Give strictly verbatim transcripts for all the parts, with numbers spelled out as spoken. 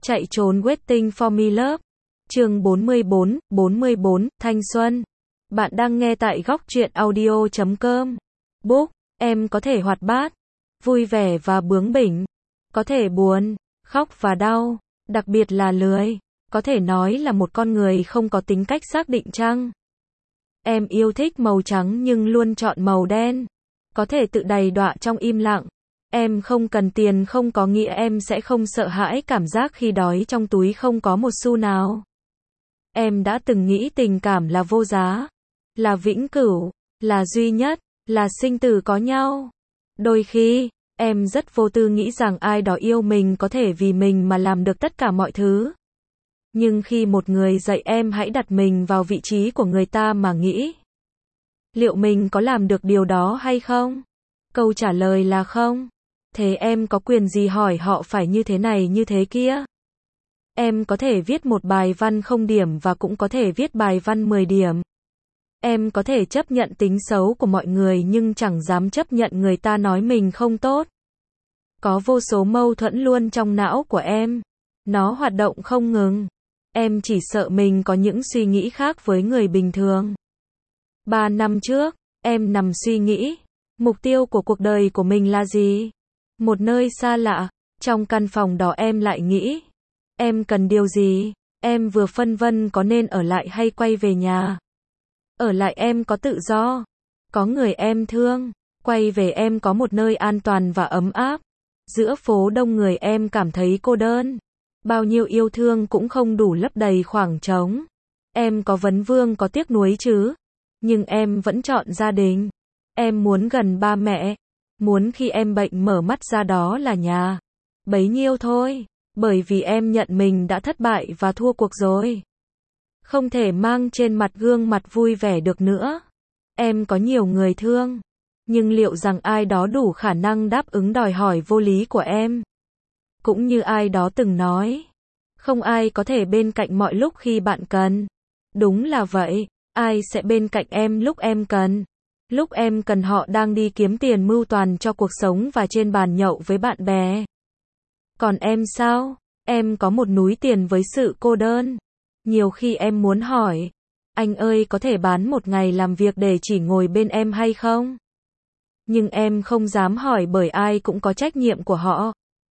Chạy trốn Waiting for Me Love. Chương bốn mươi bốn, bốn mươi bốn, Thanh xuân. Bạn đang nghe tại góc truyện audio chấm com. Book, em có thể hoạt bát, vui vẻ và bướng bỉnh, có thể buồn, khóc và đau, đặc biệt là lười, có thể nói là một con người không có tính cách xác định chăng? Em yêu thích màu trắng nhưng luôn chọn màu đen, có thể tự đầy đọa trong im lặng. Em không cần tiền không có nghĩa em sẽ không sợ hãi cảm giác khi đói trong túi không có một xu nào. Em đã từng nghĩ tình cảm là vô giá, là vĩnh cửu, là duy nhất, là sinh tử có nhau. Đôi khi, em rất vô tư nghĩ rằng ai đó yêu mình có thể vì mình mà làm được tất cả mọi thứ. Nhưng khi một người dạy em hãy đặt mình vào vị trí của người ta mà nghĩ, liệu mình có làm được điều đó hay không? Câu trả lời là không. Thế em có quyền gì hỏi họ phải như thế này như thế kia? Em có thể viết một bài văn không điểm và cũng có thể viết bài văn mười điểm. Em có thể chấp nhận tính xấu của mọi người nhưng chẳng dám chấp nhận người ta nói mình không tốt. Có vô số mâu thuẫn luôn trong não của em. Nó hoạt động không ngừng. Em chỉ sợ mình có những suy nghĩ khác với người bình thường. Ba năm trước, em nằm suy nghĩ, mục tiêu của cuộc đời của mình là gì? Một nơi xa lạ, trong căn phòng đó em lại nghĩ, em cần điều gì? Em vừa phân vân có nên ở lại hay quay về nhà. Ở lại em có tự do, có người em thương, quay về em có một nơi an toàn và ấm áp. Giữa phố đông người em cảm thấy cô đơn. Bao nhiêu yêu thương cũng không đủ lấp đầy khoảng trống. Em có vấn vương có tiếc nuối chứ, nhưng em vẫn chọn gia đình. Em muốn gần ba mẹ, muốn khi em bệnh mở mắt ra đó là nhà. Bấy nhiêu thôi, bởi vì em nhận mình đã thất bại và thua cuộc rồi. Không thể mang trên mặt gương mặt vui vẻ được nữa. Em có nhiều người thương, nhưng liệu rằng ai đó đủ khả năng đáp ứng đòi hỏi vô lý của em? Cũng như ai đó từng nói, không ai có thể bên cạnh mọi lúc khi bạn cần. Đúng là vậy, ai sẽ bên cạnh em lúc em cần? Lúc em cần họ đang đi kiếm tiền mưu toàn cho cuộc sống và trên bàn nhậu với bạn bè. Còn em sao? Em có một núi tiền với sự cô đơn. Nhiều khi em muốn hỏi, anh ơi có thể bán một ngày làm việc để chỉ ngồi bên em hay không? Nhưng em không dám hỏi bởi ai cũng có trách nhiệm của họ.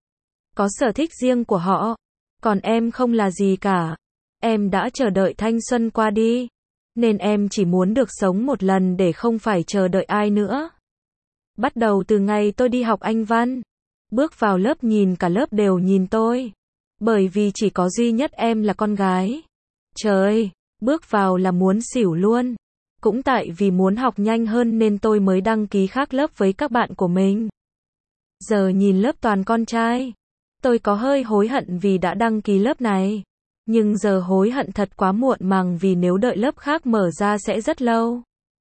Có sở thích riêng của họ. Còn em không là gì cả. Em đã chờ đợi thanh xuân qua đi. Nên em chỉ muốn được sống một lần để không phải chờ đợi ai nữa. Bắt đầu từ ngày tôi đi học Anh văn. Bước vào lớp nhìn cả lớp đều nhìn tôi. Bởi vì chỉ có duy nhất em là con gái. Trời, bước vào là muốn xỉu luôn. Cũng tại vì muốn học nhanh hơn nên tôi mới đăng ký khác lớp với các bạn của mình. Giờ nhìn lớp toàn con trai. Tôi có hơi hối hận vì đã đăng ký lớp này. Nhưng giờ hối hận thật quá muộn màng vì nếu đợi lớp khác mở ra sẽ rất lâu.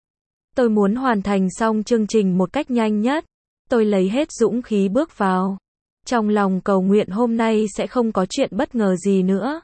Tôi muốn hoàn thành xong chương trình một cách nhanh nhất. Tôi lấy hết dũng khí bước vào. Trong lòng cầu nguyện hôm nay sẽ không có chuyện bất ngờ gì nữa.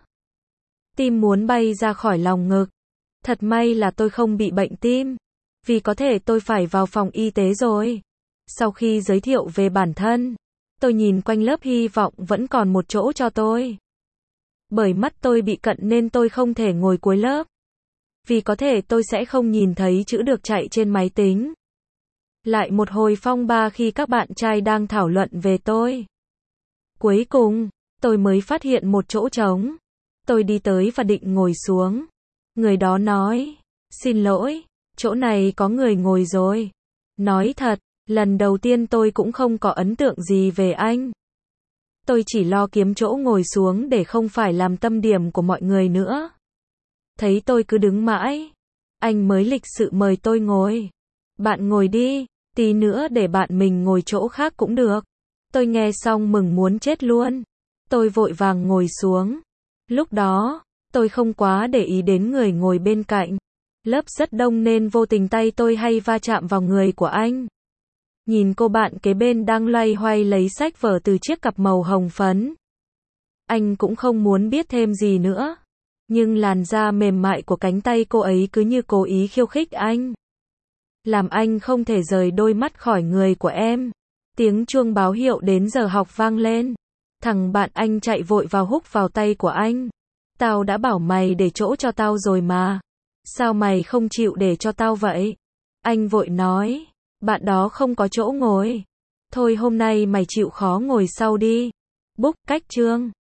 Tim muốn bay ra khỏi lòng ngực. Thật may là tôi không bị bệnh tim. Vì có thể tôi phải vào phòng y tế rồi. Sau khi giới thiệu về bản thân, tôi nhìn quanh lớp hy vọng vẫn còn một chỗ cho tôi. Bởi mắt tôi bị cận nên tôi không thể ngồi cuối lớp. Vì có thể tôi sẽ không nhìn thấy chữ được chạy trên máy tính. Lại một hồi phong ba khi các bạn trai đang thảo luận về tôi. Cuối cùng, tôi mới phát hiện một chỗ trống. Tôi đi tới và định ngồi xuống. Người đó nói, xin lỗi, chỗ này có người ngồi rồi. Nói thật, lần đầu tiên tôi cũng không có ấn tượng gì về anh. Tôi chỉ lo kiếm chỗ ngồi xuống để không phải làm tâm điểm của mọi người nữa. Thấy tôi cứ đứng mãi, anh mới lịch sự mời tôi ngồi. Bạn ngồi đi, tí nữa để bạn mình ngồi chỗ khác cũng được. Tôi nghe xong mừng muốn chết luôn. Tôi vội vàng ngồi xuống. Lúc đó, tôi không quá để ý đến người ngồi bên cạnh. Lớp rất đông nên vô tình tay tôi hay va chạm vào người của anh. Nhìn cô bạn kế bên đang loay hoay lấy sách vở từ chiếc cặp màu hồng phấn. Anh cũng không muốn biết thêm gì nữa. Nhưng làn da mềm mại của cánh tay cô ấy cứ như cố ý khiêu khích anh. Làm anh không thể rời đôi mắt khỏi người của em. Tiếng chuông báo hiệu đến giờ học vang lên. Thằng bạn anh chạy vội vào húc vào tay của anh. Tao đã bảo mày để chỗ cho tao rồi mà. Sao mày không chịu để cho tao vậy? Anh vội nói. Bạn đó không có chỗ ngồi. Thôi hôm nay mày chịu khó ngồi sau đi. Book cách chương.